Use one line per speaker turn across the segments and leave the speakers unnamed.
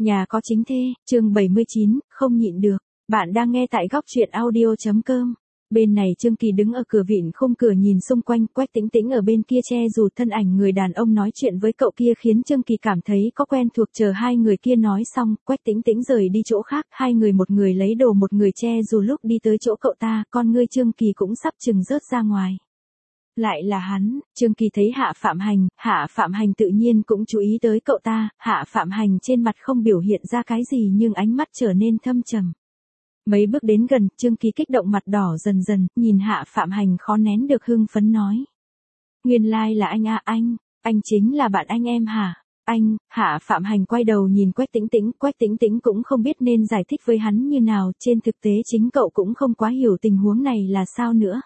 Nhà có chính thê, chương 79, không nhịn được. Bạn đang nghe tại góc truyện audio.com. Bên này Trương Kỳ đứng ở cửa vịn khung cửa nhìn xung quanh, Quách Tĩnh Tĩnh ở bên kia che dù thân ảnh người đàn ông nói chuyện với cậu kia khiến Trương Kỳ cảm thấy có quen thuộc. Chờ hai người kia nói xong, Quách Tĩnh Tĩnh rời đi chỗ khác, hai người một người lấy đồ một người che dù. Lúc đi tới chỗ cậu ta, con ngươi Trương Kỳ cũng sắp chừng rớt ra ngoài. Lại là hắn. Trương Kỳ thấy Hạ Phạm Hành tự nhiên cũng chú ý tới cậu ta. Hạ Phạm Hành trên mặt không biểu hiện ra cái gì nhưng ánh mắt trở nên thâm trầm. Mấy bước đến gần, Trương Kỳ kích động mặt đỏ dần dần, nhìn Hạ Phạm Hành khó nén được hưng phấn nói. Nguyên lai là anh à, anh chính là bạn anh em hả? Anh. Hạ Phạm Hành quay đầu nhìn Quách Tĩnh Tĩnh cũng không biết nên giải thích với hắn như nào, trên thực tế chính cậu cũng không quá hiểu tình huống này là sao nữa.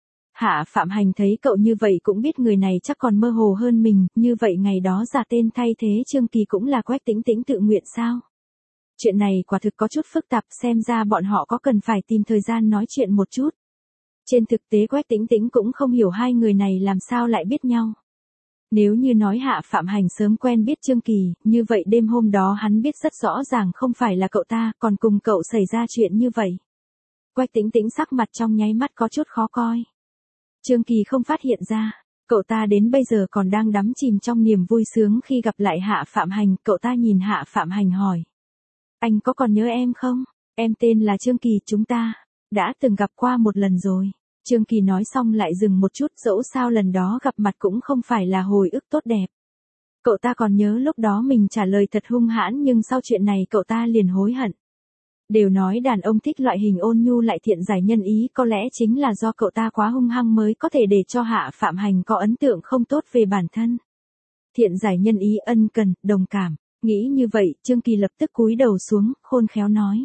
Hạ Phạm Hành thấy cậu như vậy cũng biết người này chắc còn mơ hồ hơn mình, như vậy ngày đó giả tên thay thế Trương Kỳ cũng là Quách Tĩnh Tĩnh tự nguyện sao? Chuyện này quả thực có chút phức tạp, xem ra bọn họ có cần phải tìm thời gian nói chuyện một chút. Trên thực tế Quách Tĩnh Tĩnh cũng không hiểu hai người này làm sao lại biết nhau. Nếu như nói Hạ Phạm Hành sớm quen biết Trương Kỳ, như vậy đêm hôm đó hắn biết rất rõ ràng không phải là cậu ta, còn cùng cậu xảy ra chuyện như vậy. Quách Tĩnh Tĩnh sắc mặt trong nháy mắt có chút khó coi. Trương Kỳ không phát hiện ra, cậu ta đến bây giờ còn đang đắm chìm trong niềm vui sướng khi gặp lại Hạ Phạm Hành. Cậu ta nhìn Hạ Phạm Hành hỏi. Anh có còn nhớ em không? Em tên là Trương Kỳ, chúng ta đã từng gặp qua một lần rồi. Trương Kỳ nói xong lại dừng một chút, dẫu sao lần đó gặp mặt cũng không phải là hồi ức tốt đẹp. Cậu ta còn nhớ lúc đó mình trả lời thật hung hãn nhưng sau chuyện này cậu ta liền hối hận. Đều nói đàn ông thích loại hình ôn nhu lại thiện giải nhân ý, có lẽ chính là do cậu ta quá hung hăng mới có thể để cho Hạ Phạm Hành có ấn tượng không tốt về bản thân. Thiện giải nhân ý, ân cần, đồng cảm. Nghĩ như vậy, Trương Kỳ lập tức cúi đầu xuống, khôn khéo nói.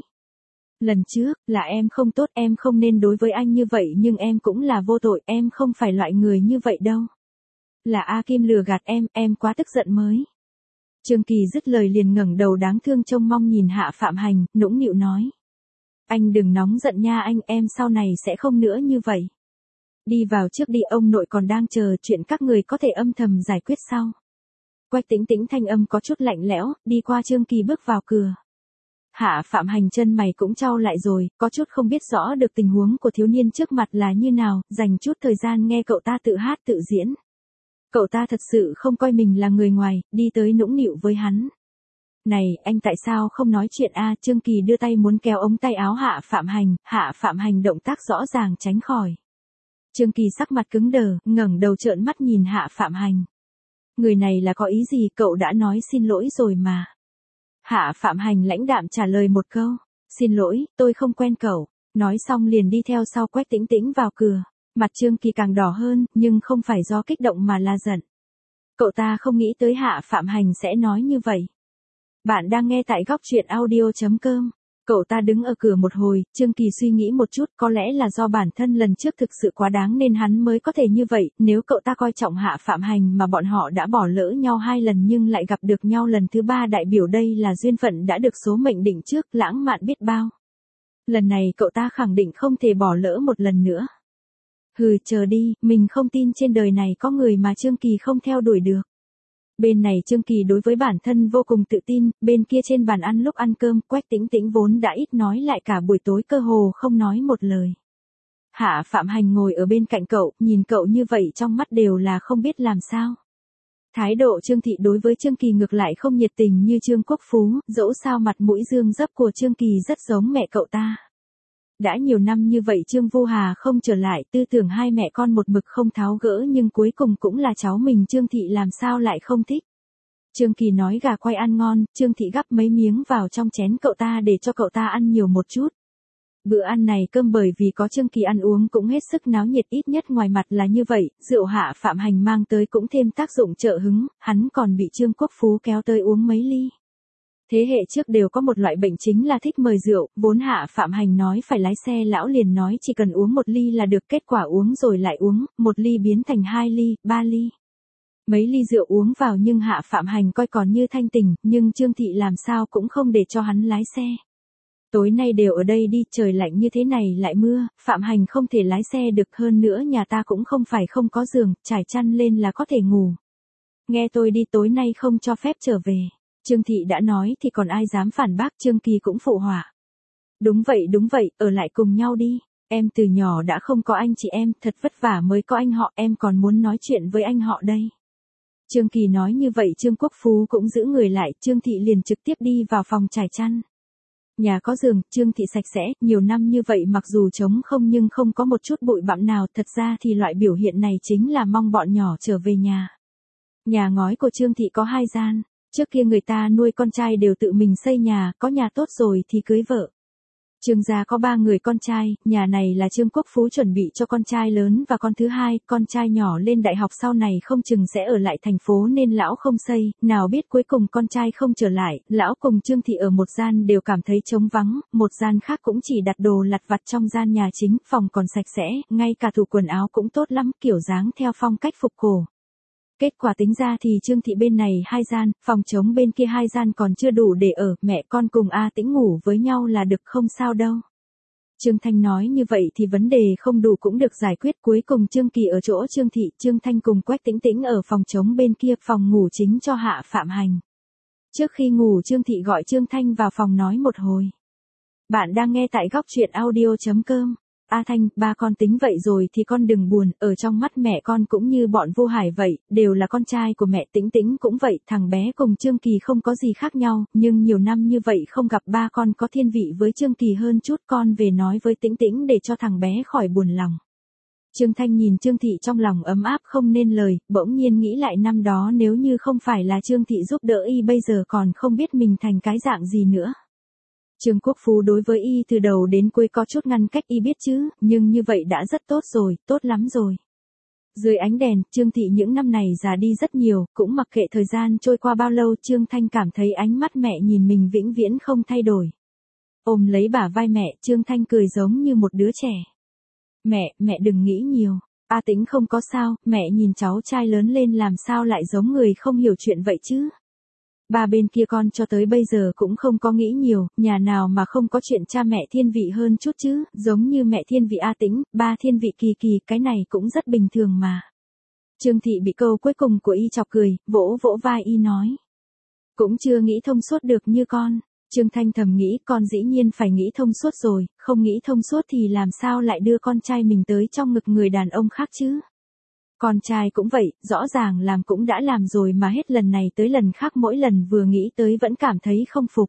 Lần trước, là em không tốt, em không nên đối với anh như vậy nhưng em cũng là vô tội, em không phải loại người như vậy đâu. Là A Kim lừa gạt em quá tức giận mới. Trương Kỳ dứt lời liền ngẩng đầu đáng thương trông mong nhìn Hạ Phạm Hành, nũng nịu nói. Anh đừng nóng giận nha anh, em sau này sẽ không nữa như vậy. Đi vào trước đi, ông nội còn đang chờ, chuyện các người có thể âm thầm giải quyết sau. Quách Tĩnh Tĩnh thanh âm có chút lạnh lẽo, đi qua Trương Kỳ bước vào cửa. Hạ Phạm Hành chân mày cũng chau lại rồi, có chút không biết rõ được tình huống của thiếu niên trước mặt là như nào, dành chút thời gian nghe cậu ta tự hát tự diễn. Cậu ta thật sự không coi mình là người ngoài, đi tới nũng nịu với hắn. Này, anh tại sao không nói chuyện a? Trương Kỳ đưa tay muốn kéo ống tay áo Hạ Phạm Hành động tác rõ ràng tránh khỏi. Trương Kỳ sắc mặt cứng đờ, ngẩng đầu trợn mắt nhìn Hạ Phạm Hành. Người này là có ý gì, cậu đã nói xin lỗi rồi mà. Hạ Phạm Hành lãnh đạm trả lời một câu. Xin lỗi, tôi không quen cậu. Nói xong liền đi theo sau Quách Tĩnh Tĩnh vào cửa. Mặt Trương Kỳ càng đỏ hơn, nhưng không phải do kích động mà là giận. Cậu ta không nghĩ tới Hạ Phạm Hành sẽ nói như vậy. Bạn đang nghe tại góc truyện audio.com. Cậu ta đứng ở cửa một hồi, Trương Kỳ suy nghĩ một chút, có lẽ là do bản thân lần trước thực sự quá đáng nên hắn mới có thể như vậy. Nếu cậu ta coi trọng Hạ Phạm Hành mà bọn họ đã bỏ lỡ nhau 2 lần nhưng lại gặp được nhau lần thứ 3, đại biểu đây là duyên phận đã được số mệnh định trước, lãng mạn biết bao. Lần này cậu ta khẳng định không thể bỏ lỡ một lần nữa. Hừ, chờ đi, mình không tin trên đời này có người mà Trương Kỳ không theo đuổi được. Bên này Trương Kỳ đối với bản thân vô cùng tự tin, bên kia trên bàn ăn lúc ăn cơm, Quách Tĩnh Tĩnh vốn đã ít nói lại cả buổi tối cơ hồ không nói một lời. Hạ Phạm Hành ngồi ở bên cạnh cậu, nhìn cậu như vậy trong mắt đều là không biết làm sao. Thái độ Trương Thị đối với Trương Kỳ ngược lại không nhiệt tình như Trương Quốc Phú, dẫu sao mặt mũi dương dấp của Trương Kỳ rất giống mẹ cậu ta. Đã nhiều năm như vậy Trương Vu Hà không trở lại, tư tưởng hai mẹ con một mực không tháo gỡ nhưng cuối cùng cũng là cháu mình, Trương Thị làm sao lại không thích. Trương Kỳ nói gà quay ăn ngon, Trương Thị gắp mấy miếng vào trong chén cậu ta để cho cậu ta ăn nhiều một chút. Bữa ăn này cơm bởi vì có Trương Kỳ ăn uống cũng hết sức náo nhiệt, ít nhất ngoài mặt là như vậy, rượu Hạ Phạm Hành mang tới cũng thêm tác dụng trợ hứng, hắn còn bị Trương Quốc Phú kéo tới uống mấy ly. Thế hệ trước đều có một loại bệnh chính là thích mời rượu, vốn Hạ Phạm Hành nói phải lái xe lão liền nói chỉ cần uống 1 ly là được, kết quả uống rồi lại uống, 1 ly biến thành 2 ly, 3 ly. Mấy ly rượu uống vào nhưng Hạ Phạm Hành coi còn như thanh tỉnh, nhưng Trương Thị làm sao cũng không để cho hắn lái xe. Tối nay đều ở đây đi, trời lạnh như thế này lại mưa, Phạm Hành không thể lái xe được, hơn nữa nhà ta cũng không phải không có giường, trải chăn lên là có thể ngủ. Nghe tôi đi, tối nay không cho phép trở về. Trương Thị đã nói thì còn ai dám phản bác, Trương Kỳ cũng phụ họa. Đúng vậy, ở lại cùng nhau đi. Em từ nhỏ đã không có anh chị em, thật vất vả mới có anh họ, em còn muốn nói chuyện với anh họ đây. Trương Kỳ nói như vậy Trương Quốc Phú cũng giữ người lại, Trương Thị liền trực tiếp đi vào phòng trải chăn. Nhà có giường, Trương Thị sạch sẽ, nhiều năm như vậy mặc dù trống không nhưng không có một chút bụi bặm nào, thật ra thì loại biểu hiện này chính là mong bọn nhỏ trở về nhà. Nhà ngói của Trương Thị có 2 gian, trước kia người ta nuôi con trai đều tự mình xây nhà, có nhà tốt rồi thì cưới vợ. Trương gia có 3 người con trai, nhà này là Trương Quốc Phú chuẩn bị cho con trai lớn và con thứ hai, con trai nhỏ lên đại học sau này không chừng sẽ ở lại thành phố nên lão không xây, nào biết cuối cùng con trai không trở lại, lão cùng Trương Thị ở một gian đều cảm thấy trống vắng, một gian khác cũng chỉ đặt đồ lặt vặt trong gian nhà chính, phòng còn sạch sẽ, ngay cả tủ quần áo cũng tốt lắm, kiểu dáng theo phong cách phục cổ. Kết quả tính ra thì Trương Thị bên này 2 gian, phòng trống bên kia 2 gian còn chưa đủ để ở, mẹ con cùng A Tĩnh ngủ với nhau là được không sao đâu. Trương Thanh nói như vậy thì vấn đề không đủ cũng được giải quyết, cuối cùng Trương Kỳ ở chỗ Trương Thị, Trương Thanh cùng Quách Tĩnh Tĩnh ở phòng trống bên kia, phòng ngủ chính cho Hạ Phạm Hành. Trước khi ngủ Trương Thị gọi Trương Thanh vào phòng nói một hồi. Bạn đang nghe tại góc truyện audio.com. A Thanh, ba con tính vậy rồi thì con đừng buồn, ở trong mắt mẹ con cũng như bọn Vô Hải vậy, đều là con trai của mẹ, Tĩnh Tĩnh cũng vậy, thằng bé cùng Trương Kỳ không có gì khác nhau, nhưng nhiều năm như vậy không gặp ba con có thiên vị với Trương Kỳ hơn chút, con về nói với Tĩnh Tĩnh để cho thằng bé khỏi buồn lòng. Trương Thanh nhìn Trương Thị trong lòng ấm áp không nên lời, bỗng nhiên nghĩ lại năm đó nếu như không phải là Trương Thị giúp đỡ y bây giờ còn không biết mình thành cái dạng gì nữa. Trương Quốc Phú đối với y từ đầu đến cuối có chút ngăn cách y biết chứ, nhưng như vậy đã rất tốt rồi, tốt lắm rồi. Dưới ánh đèn, Trương Thị những năm này già đi rất nhiều, cũng mặc kệ thời gian trôi qua bao lâu, Trương Thanh cảm thấy ánh mắt mẹ nhìn mình vĩnh viễn không thay đổi. Ôm lấy bả vai mẹ, Trương Thanh cười giống như một đứa trẻ. Mẹ đừng nghĩ nhiều. A Tĩnh không có sao, mẹ nhìn cháu trai lớn lên làm sao lại giống người không hiểu chuyện vậy chứ. Ba bên kia con cho tới bây giờ cũng không có nghĩ nhiều, nhà nào mà không có chuyện cha mẹ thiên vị hơn chút chứ, giống như mẹ thiên vị A Tĩnh, ba thiên vị Kỳ Kỳ, cái này cũng rất bình thường mà. Trương Thị bị câu cuối cùng của y chọc cười, vỗ vỗ vai y nói. Cũng chưa nghĩ thông suốt được như con. Trương Thanh thầm nghĩ con dĩ nhiên phải nghĩ thông suốt rồi, không nghĩ thông suốt thì làm sao lại đưa con trai mình tới trong ngực người đàn ông khác chứ. Con trai cũng vậy, rõ ràng làm cũng đã làm rồi mà hết lần này tới lần khác mỗi lần vừa nghĩ tới vẫn cảm thấy không phục.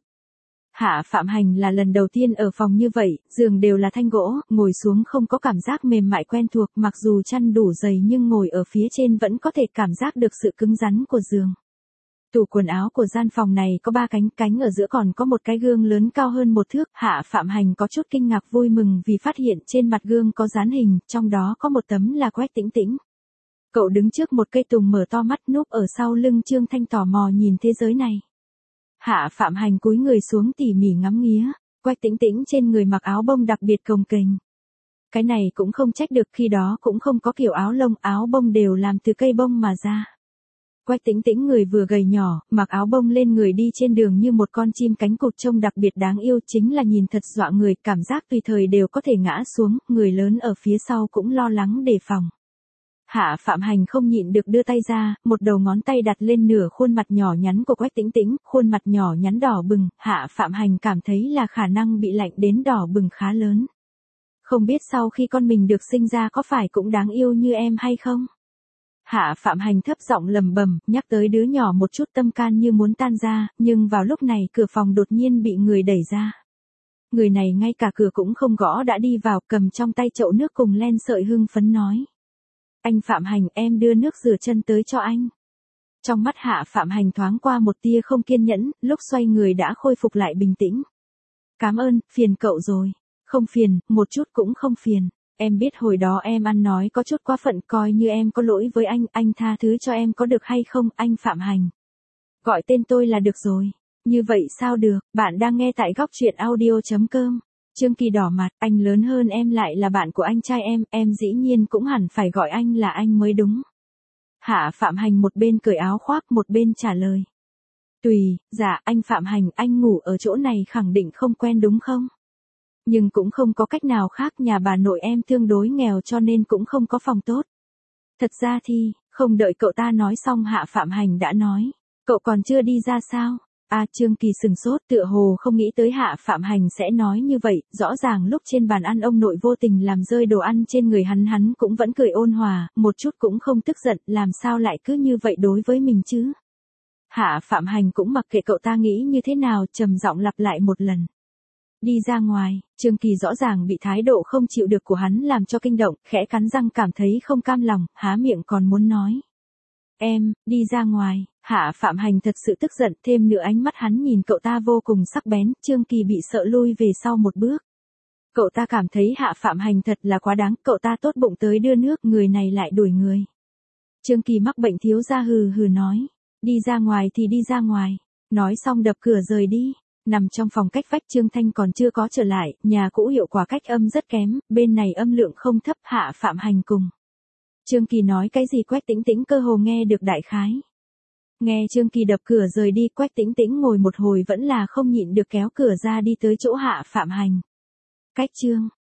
Hạ Phạm Hành là lần đầu tiên ở phòng như vậy, giường đều là thanh gỗ, ngồi xuống không có cảm giác mềm mại quen thuộc, mặc dù chăn đủ dày nhưng ngồi ở phía trên vẫn có thể cảm giác được sự cứng rắn của giường. Tủ quần áo của gian phòng này có 3 cánh ở giữa còn có một cái gương lớn cao hơn 1 thước. Hạ Phạm Hành có chút kinh ngạc vui mừng vì phát hiện trên mặt gương có dán hình, trong đó có một tấm là Quách Tĩnh Tĩnh. Cậu đứng trước một cây tùng mở to mắt núp ở sau lưng Trương Thanh tò mò nhìn thế giới này. Hạ Phạm Hành cúi người xuống tỉ mỉ ngắm nghía, Quách Tĩnh Tĩnh trên người mặc áo bông đặc biệt cồng kềnh. Cái này cũng không trách được, khi đó cũng không có kiểu áo lông, áo bông đều làm từ cây bông mà ra. Quách Tĩnh Tĩnh người vừa gầy nhỏ, mặc áo bông lên người đi trên đường như một con chim cánh cụt trông đặc biệt đáng yêu, chính là nhìn thật dọa người, cảm giác tùy thời đều có thể ngã xuống, người lớn ở phía sau cũng lo lắng đề phòng. Hạ Phạm Hành không nhịn được đưa tay ra, một đầu ngón tay đặt lên nửa khuôn mặt nhỏ nhắn của Quách Tĩnh Tĩnh, khuôn mặt nhỏ nhắn đỏ bừng, Hạ Phạm Hành cảm thấy là khả năng bị lạnh đến đỏ bừng khá lớn. Không biết sau khi con mình được sinh ra có phải cũng đáng yêu như em hay không? Hạ Phạm Hành thấp giọng lầm bầm, nhắc tới đứa nhỏ một chút tâm can như muốn tan ra, nhưng vào lúc này cửa phòng đột nhiên bị người đẩy ra. Người này ngay cả cửa cũng không gõ đã đi vào, cầm trong tay chậu nước cùng len sợi hưng phấn nói. Anh Phạm Hành, em đưa nước rửa chân tới cho anh. Trong mắt Hạ Phạm Hành thoáng qua một tia không kiên nhẫn, lúc xoay người đã khôi phục lại bình tĩnh. Cảm ơn, phiền cậu rồi. Không phiền, một chút cũng không phiền. Em biết hồi đó em ăn nói có chút quá phận, coi như em có lỗi với anh tha thứ cho em có được hay không, anh Phạm Hành. Gọi tên tôi là được rồi. Như vậy sao được, bạn đang nghe tại góc truyện audio.com. Trương Kỳ đỏ mặt, anh lớn hơn em lại là bạn của anh trai em dĩ nhiên cũng hẳn phải gọi anh là anh mới đúng. Hạ Phạm Hành một bên cởi áo khoác một bên trả lời. Tùy, dạ anh Phạm Hành, anh ngủ ở chỗ này khẳng định không quen đúng không? Nhưng cũng không có cách nào khác, nhà bà nội em tương đối nghèo cho nên cũng không có phòng tốt. Thật ra thì, không đợi cậu ta nói xong Hạ Phạm Hành đã nói, cậu còn chưa đi ra sao? Trương Kỳ sừng sốt, tựa hồ không nghĩ tới Hạ Phạm Hành sẽ nói như vậy, rõ ràng lúc trên bàn ăn ông nội vô tình làm rơi đồ ăn trên người hắn cũng vẫn cười ôn hòa, một chút cũng không tức giận, làm sao lại cứ như vậy đối với mình chứ? Hạ Phạm Hành cũng mặc kệ cậu ta nghĩ như thế nào, trầm giọng lặp lại một lần. Đi ra ngoài, Trương Kỳ rõ ràng bị thái độ không chịu được của hắn làm cho kinh động, khẽ cắn răng cảm thấy không cam lòng, há miệng còn muốn nói. Em, đi ra ngoài. Hạ Phạm Hành thật sự tức giận, thêm nữa ánh mắt hắn nhìn cậu ta vô cùng sắc bén, Trương Kỳ bị sợ lui về sau một bước. Cậu ta cảm thấy Hạ Phạm Hành thật là quá đáng, cậu ta tốt bụng tới đưa nước, người này lại đuổi người. Trương Kỳ mắc bệnh thiếu gia hừ hừ nói, đi ra ngoài thì đi ra ngoài. Nói xong đập cửa rời đi. Nằm trong phòng cách vách Trương Thanh còn chưa có trở lại, nhà cũ hiệu quả cách âm rất kém, bên này âm lượng không thấp. Hạ Phạm Hành cùng Trương Kỳ nói cái gì Quách Tĩnh Tĩnh cơ hồ nghe được đại khái. Nghe Trương Kỳ đập cửa rời đi, Quách Tĩnh Tĩnh ngồi một hồi vẫn là không nhịn được kéo cửa ra đi tới chỗ Hạ Phạm Hành. Cách Trương